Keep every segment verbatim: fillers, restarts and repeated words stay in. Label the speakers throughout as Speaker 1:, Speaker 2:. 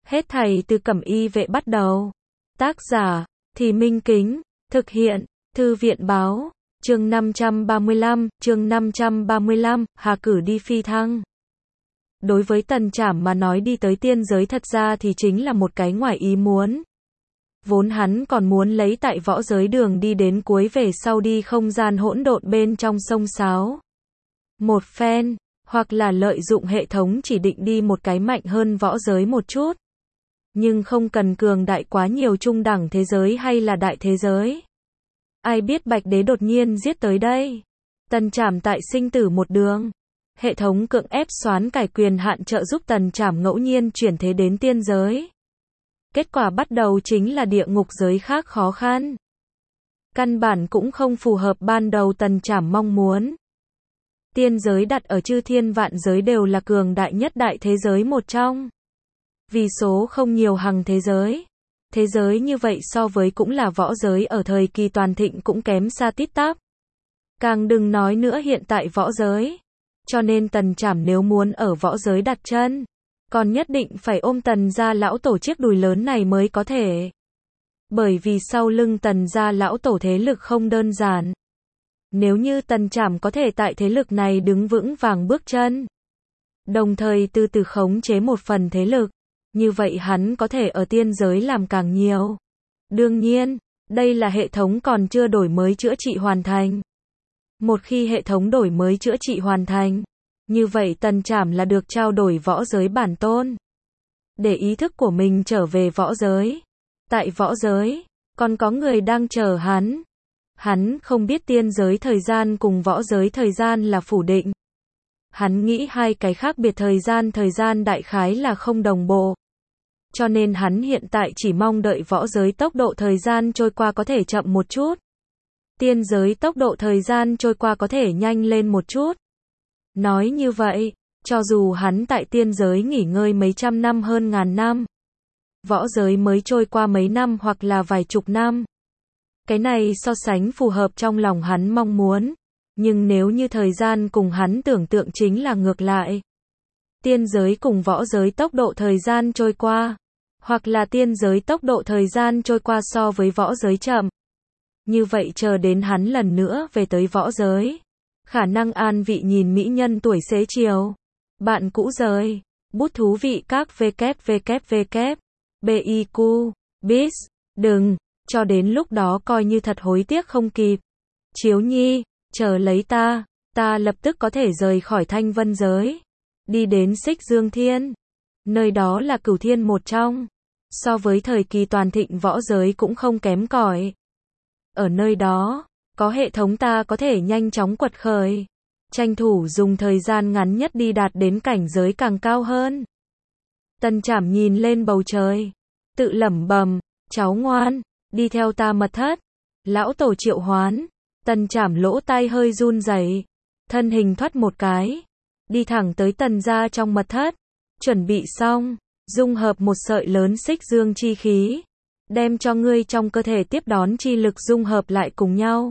Speaker 1: Hết thảy từ Cẩm Y Vệ bắt đầu. Tác giả, Thì Minh Kính, thực hiện, Thư viện báo, chương năm trăm ba mươi lăm, chương năm trăm ba mươi lăm, Hà cử đi phi thăng. Đối với Tần Trảm mà nói đi tới tiên giới thật ra thì chính là một cái ngoài ý muốn. Vốn hắn còn muốn lấy tại võ giới đường đi đến cuối về sau đi không gian hỗn độn bên trong sông Sáo. Một phen, hoặc là lợi dụng hệ thống chỉ định đi một cái mạnh hơn võ giới một chút. Nhưng không cần cường đại quá nhiều trung đẳng thế giới hay là đại thế giới. Ai biết Bạch Đế đột nhiên giết tới đây. Tần Trảm tại sinh tử một đường. Hệ thống cưỡng ép xoán cải quyền hạn trợ giúp Tần Trảm ngẫu nhiên chuyển thế đến tiên giới. Kết quả bắt đầu chính là địa ngục giới khác khó khăn. Căn bản cũng không phù hợp ban đầu Tần Trảm mong muốn. Tiên giới đặt ở chư thiên vạn giới đều là cường đại nhất đại thế giới một trong. Vì số không nhiều hằng thế giới. Thế giới như vậy so với cũng là võ giới ở thời kỳ toàn thịnh cũng kém xa tít tắp. Càng đừng nói nữa hiện tại võ giới. Cho nên Tần Trảm nếu muốn ở võ giới đặt chân, còn nhất định phải ôm Tần gia lão tổ chiếc đùi lớn này mới có thể. Bởi vì sau lưng Tần gia lão tổ thế lực không đơn giản. Nếu như Tần Trảm có thể tại thế lực này đứng vững vàng bước chân, đồng thời từ từ khống chế một phần thế lực, như vậy hắn có thể ở tiên giới làm càng nhiều. Đương nhiên, đây là hệ thống còn chưa đổi mới chữa trị hoàn thành. Một khi hệ thống đổi mới chữa trị hoàn thành, như vậy Tần Trảm là được trao đổi võ giới bản tôn. Để ý thức của mình trở về võ giới. Tại võ giới, còn có người đang chờ hắn. Hắn không biết tiên giới thời gian cùng võ giới thời gian là phủ định. Hắn nghĩ hai cái khác biệt thời gian thời gian đại khái là không đồng bộ. Cho nên hắn hiện tại chỉ mong đợi võ giới tốc độ thời gian trôi qua có thể chậm một chút. Tiên giới tốc độ thời gian trôi qua có thể nhanh lên một chút. Nói như vậy, cho dù hắn tại tiên giới nghỉ ngơi mấy trăm năm hơn ngàn năm, võ giới mới trôi qua mấy năm hoặc là vài chục năm. Cái này so sánh phù hợp trong lòng hắn mong muốn. Nhưng nếu như thời gian cùng hắn tưởng tượng chính là ngược lại. Tiên giới cùng võ giới tốc độ thời gian trôi qua. Hoặc là tiên giới tốc độ thời gian trôi qua so với võ giới chậm. Như vậy chờ đến hắn lần nữa về tới võ giới. Khả năng an vị nhìn mỹ nhân tuổi xế chiều. Bạn cũ rời. Bút thú vị các www. bê i quy. Biz. Đừng. Cho đến lúc đó coi như thật hối tiếc không kịp. Chiếu Nhi. Chờ lấy ta. Ta lập tức có thể rời khỏi thanh vân giới. Đi đến Xích Dương Thiên. Nơi đó là cửu thiên một trong. So với thời kỳ toàn thịnh võ giới cũng không kém cỏi. Ở nơi đó, có hệ thống ta có thể nhanh chóng quật khởi. Tranh thủ dùng thời gian ngắn nhất đi đạt đến cảnh giới càng cao hơn. Tần Trảm nhìn lên bầu trời. Tự lẩm bẩm, cháu ngoan, đi theo ta mật thất. Lão tổ triệu hoán. Tần Trảm lỗ tai hơi run rẩy, thân hình thoát một cái. Đi thẳng tới Tần gia trong mật thất. Chuẩn bị xong, dung hợp một sợi lớn xích dương chi khí. Đem cho ngươi trong cơ thể tiếp đón chi lực dung hợp lại cùng nhau.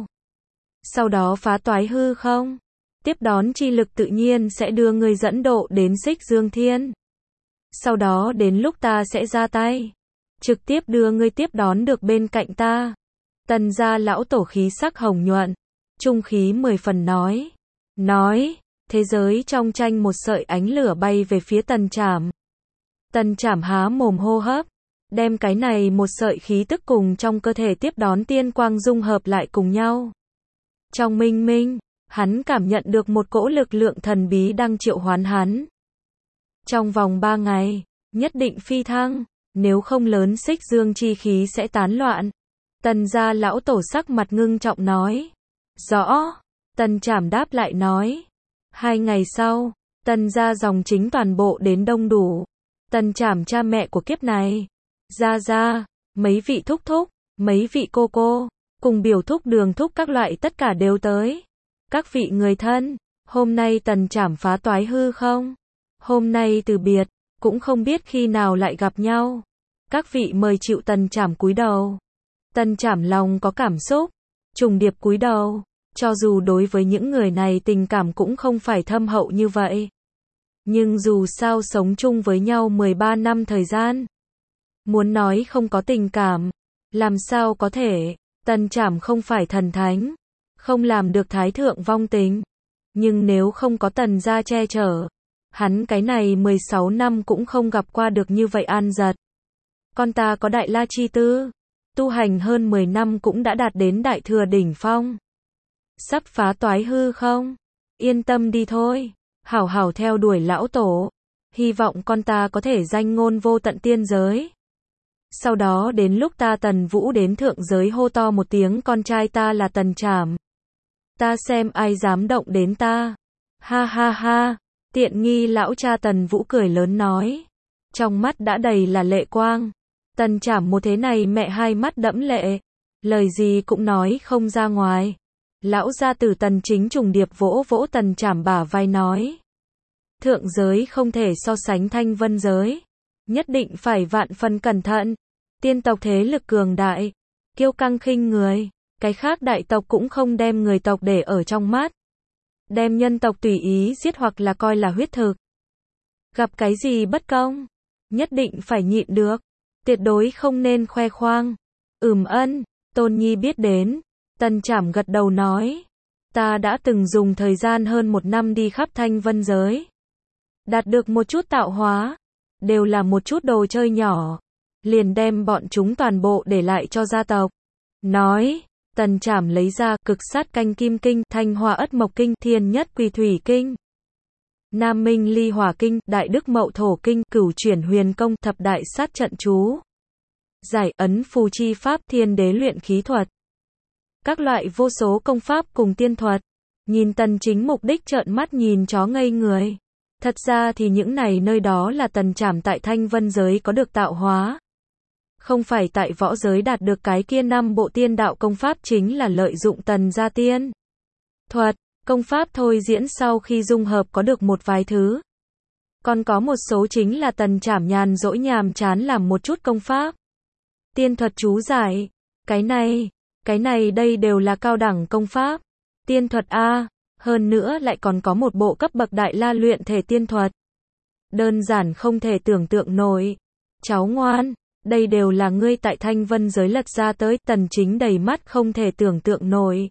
Speaker 1: Sau đó phá toái hư không. Tiếp đón chi lực tự nhiên sẽ đưa ngươi dẫn độ đến Xích Dương Thiên. Sau đó đến lúc ta sẽ ra tay. Trực tiếp đưa ngươi tiếp đón được bên cạnh ta. Tần gia lão tổ khí sắc hồng nhuận. Trung khí mười phần nói. Nói, thế giới trong tranh một sợi ánh lửa bay về phía Tần Trảm. Tần Trảm há mồm hô hấp. Đem cái này một sợi khí tức cùng trong cơ thể tiếp đón tiên quang dung hợp lại cùng nhau. Trong minh minh, hắn cảm nhận được một cỗ lực lượng thần bí đang triệu hoán hắn. Trong vòng ba ngày, nhất định phi thăng, nếu không lớn xích dương chi khí sẽ tán loạn. Tần gia lão tổ sắc mặt ngưng trọng nói. Rõ, Tần Trảm đáp lại nói. Hai ngày sau, Tần gia dòng chính toàn bộ đến đông đủ. Tần Trảm cha mẹ của kiếp này. Gia gia, mấy vị thúc thúc, mấy vị cô cô, cùng biểu thúc đường thúc các loại tất cả đều tới. Các vị người thân, hôm nay Tần Trảm phá toái hư không? Hôm nay từ biệt, cũng không biết khi nào lại gặp nhau. Các vị mời chịu. Tần Trảm cúi đầu. Tần Trảm lòng có cảm xúc, trùng điệp cúi đầu, cho dù đối với những người này tình cảm cũng không phải thâm hậu như vậy. Nhưng dù sao sống chung với nhau mười ba năm thời gian, Muốn nói không có tình cảm, làm sao có thể, Tần Trảm không phải thần thánh, không làm được thái thượng vong tình. Nhưng nếu không có Tần gia che chở, hắn cái này mười sáu năm cũng không gặp qua được như vậy an giật. Con ta có đại la chi tư, tu hành hơn mười năm cũng đã đạt đến đại thừa đỉnh phong. Sắp phá toái hư không? Yên tâm đi thôi, hảo hảo theo đuổi lão tổ, hy vọng con ta có thể danh ngôn vô tận tiên giới. Sau đó đến lúc ta Tần Vũ đến thượng giới hô to một tiếng con trai ta là Tần Trảm. Ta xem ai dám động đến ta. Ha ha ha, tiện nghi lão cha Tần Vũ cười lớn nói. Trong mắt đã đầy là lệ quang. Tần Trảm một thế này mẹ hai mắt đẫm lệ. Lời gì cũng nói không ra ngoài. Lão gia tử Tần Chính trùng điệp vỗ vỗ Tần Trảm bả vai nói. Thượng giới không thể so sánh thanh vân giới. Nhất định phải vạn phần cẩn thận. Tiên tộc thế lực cường đại, kiêu căng khinh người, cái khác đại tộc cũng không đem người tộc để ở trong mắt. Đem nhân tộc tùy ý giết hoặc là coi là huyết thực. Gặp cái gì bất công, nhất định phải nhịn được, tuyệt đối không nên khoe khoang. Ừm ân, Tôn Nhi biết đến, Tần Trảm gật đầu nói. Ta đã từng dùng thời gian hơn một năm đi khắp thanh vân giới. Đạt được một chút tạo hóa, đều là một chút đồ chơi nhỏ. Liền đem bọn chúng toàn bộ để lại cho gia tộc. Nói, Tần Trảm lấy ra cực sát canh kim kinh, thanh hoa ất mộc kinh, thiên nhất quỳ thủy kinh, nam minh ly hỏa kinh, đại đức mậu thổ kinh, cửu chuyển huyền công, thập đại sát trận chú, giải ấn phù chi pháp, thiên đế luyện khí thuật. Các loại vô số công pháp cùng tiên thuật. Nhìn Tần Chính mục đích trợn mắt nhìn chó ngây người. Thật ra thì những này nơi đó là Tần Trảm tại thanh vân giới có được tạo hóa. Không phải tại võ giới đạt được cái kia năm bộ tiên đạo công pháp chính là lợi dụng Tần gia tiên thuật, công pháp thôi diễn sau khi dung hợp có được một vài thứ. Còn có một số chính là Tần Trảm nhàn rỗi nhàm chán làm một chút công pháp. Tiên thuật chú giải, cái này, cái này đây đều là cao đẳng công pháp. Tiên thuật A, hơn nữa lại còn có một bộ cấp bậc đại la luyện thể tiên thuật. Đơn giản không thể tưởng tượng nổi. Cháu ngoan. Đây đều là ngươi tại thanh vân giới lật ra tới. Tần Chính đầy mắt không thể tưởng tượng nổi.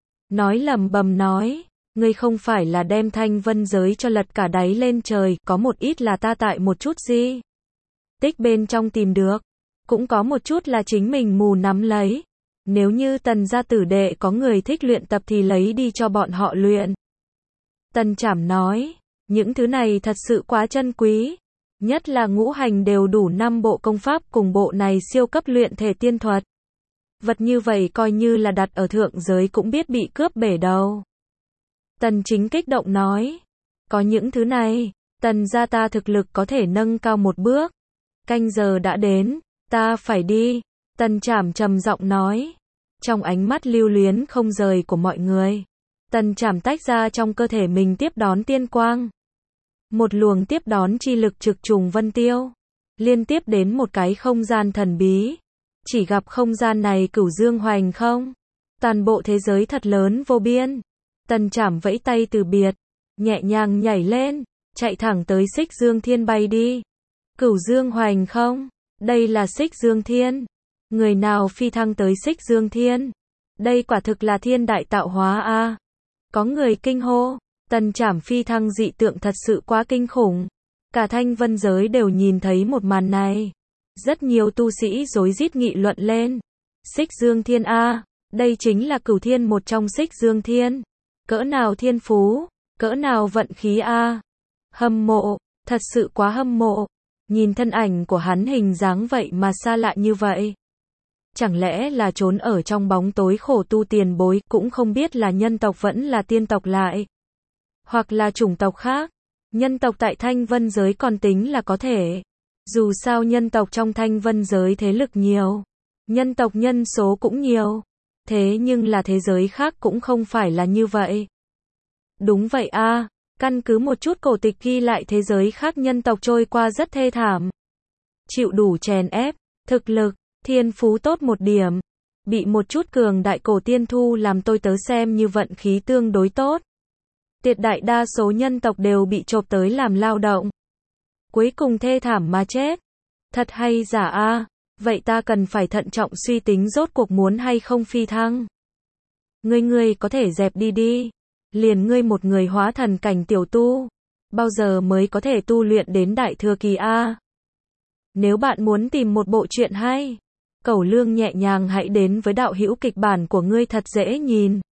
Speaker 1: Nói lầm bầm nói, ngươi không phải là đem thanh vân giới cho lật cả đáy lên trời, có một ít là ta tại một chút gì tích bên trong tìm được, cũng có một chút là chính mình mù nắm lấy. Nếu như Tần gia tử đệ có người thích luyện tập thì lấy đi cho bọn họ luyện. Tần Trảm nói, những thứ này thật sự quá chân quý. Nhất là ngũ hành đều đủ năm bộ công pháp cùng bộ này siêu cấp luyện thể tiên thuật. Vật như vậy coi như là đặt ở thượng giới cũng biết bị cướp bể đầu. Tần Chính kích động nói, có những thứ này, Tần gia ta thực lực có thể nâng cao một bước. Canh giờ đã đến, ta phải đi. Tần Trảm trầm giọng nói, trong ánh mắt lưu luyến không rời của mọi người. Tần Trảm tách ra trong cơ thể mình tiếp đón tiên quang. Một luồng tiếp đón chi lực trực trùng vân tiêu, liên tiếp đến một cái không gian thần bí. Chỉ gặp không gian này cửu dương hoành không, toàn bộ thế giới thật lớn vô biên. Tần Trảm vẫy tay từ biệt, nhẹ nhàng nhảy lên, chạy thẳng tới Xích Dương Thiên bay đi. Cửu dương hoành không, đây là Xích Dương Thiên. Người nào phi thăng tới Xích Dương Thiên? Đây quả thực là thiên đại tạo hóa a. À. Có người kinh hô, Tần Trảm phi thăng dị tượng thật sự quá kinh khủng. Cả thanh vân giới đều nhìn thấy một màn này. Rất nhiều tu sĩ rối rít nghị luận lên. Xích Dương Thiên a, à, đây chính là cửu thiên một trong Xích Dương Thiên. Cỡ nào thiên phú, cỡ nào vận khí a. À. Hâm mộ, thật sự quá hâm mộ. Nhìn thân ảnh của hắn hình dáng vậy mà xa lạ như vậy. Chẳng lẽ là trốn ở trong bóng tối khổ tu tiền bối, cũng không biết là nhân tộc vẫn là tiên tộc lại. Hoặc là chủng tộc khác. Nhân tộc tại thanh vân giới còn tính là có thể. Dù sao nhân tộc trong thanh vân giới thế lực nhiều. Nhân tộc nhân số cũng nhiều. Thế nhưng là thế giới khác cũng không phải là như vậy. Đúng vậy a, à, căn cứ một chút cổ tịch ghi lại thế giới khác nhân tộc trôi qua rất thê thảm. Chịu đủ chèn ép, thực lực, thiên phú tốt một điểm. Bị một chút cường đại cổ tiên thu làm tôi tớ xem như vận khí tương đối tốt. Tuyệt đại đa số nhân tộc đều bị chộp tới làm lao động. Cuối cùng thê thảm mà chết. Thật hay giả a? Vậy ta cần phải thận trọng suy tính rốt cuộc muốn hay không phi thăng. Ngươi ngươi có thể dẹp đi đi. Liền ngươi một người hóa thần cảnh tiểu tu. Bao giờ mới có thể tu luyện đến đại thừa kỳ a? Nếu bạn muốn tìm một bộ truyện hay, Cẩu Lương nhẹ nhàng hãy đến với đạo hữu kịch bản của ngươi thật dễ nhìn.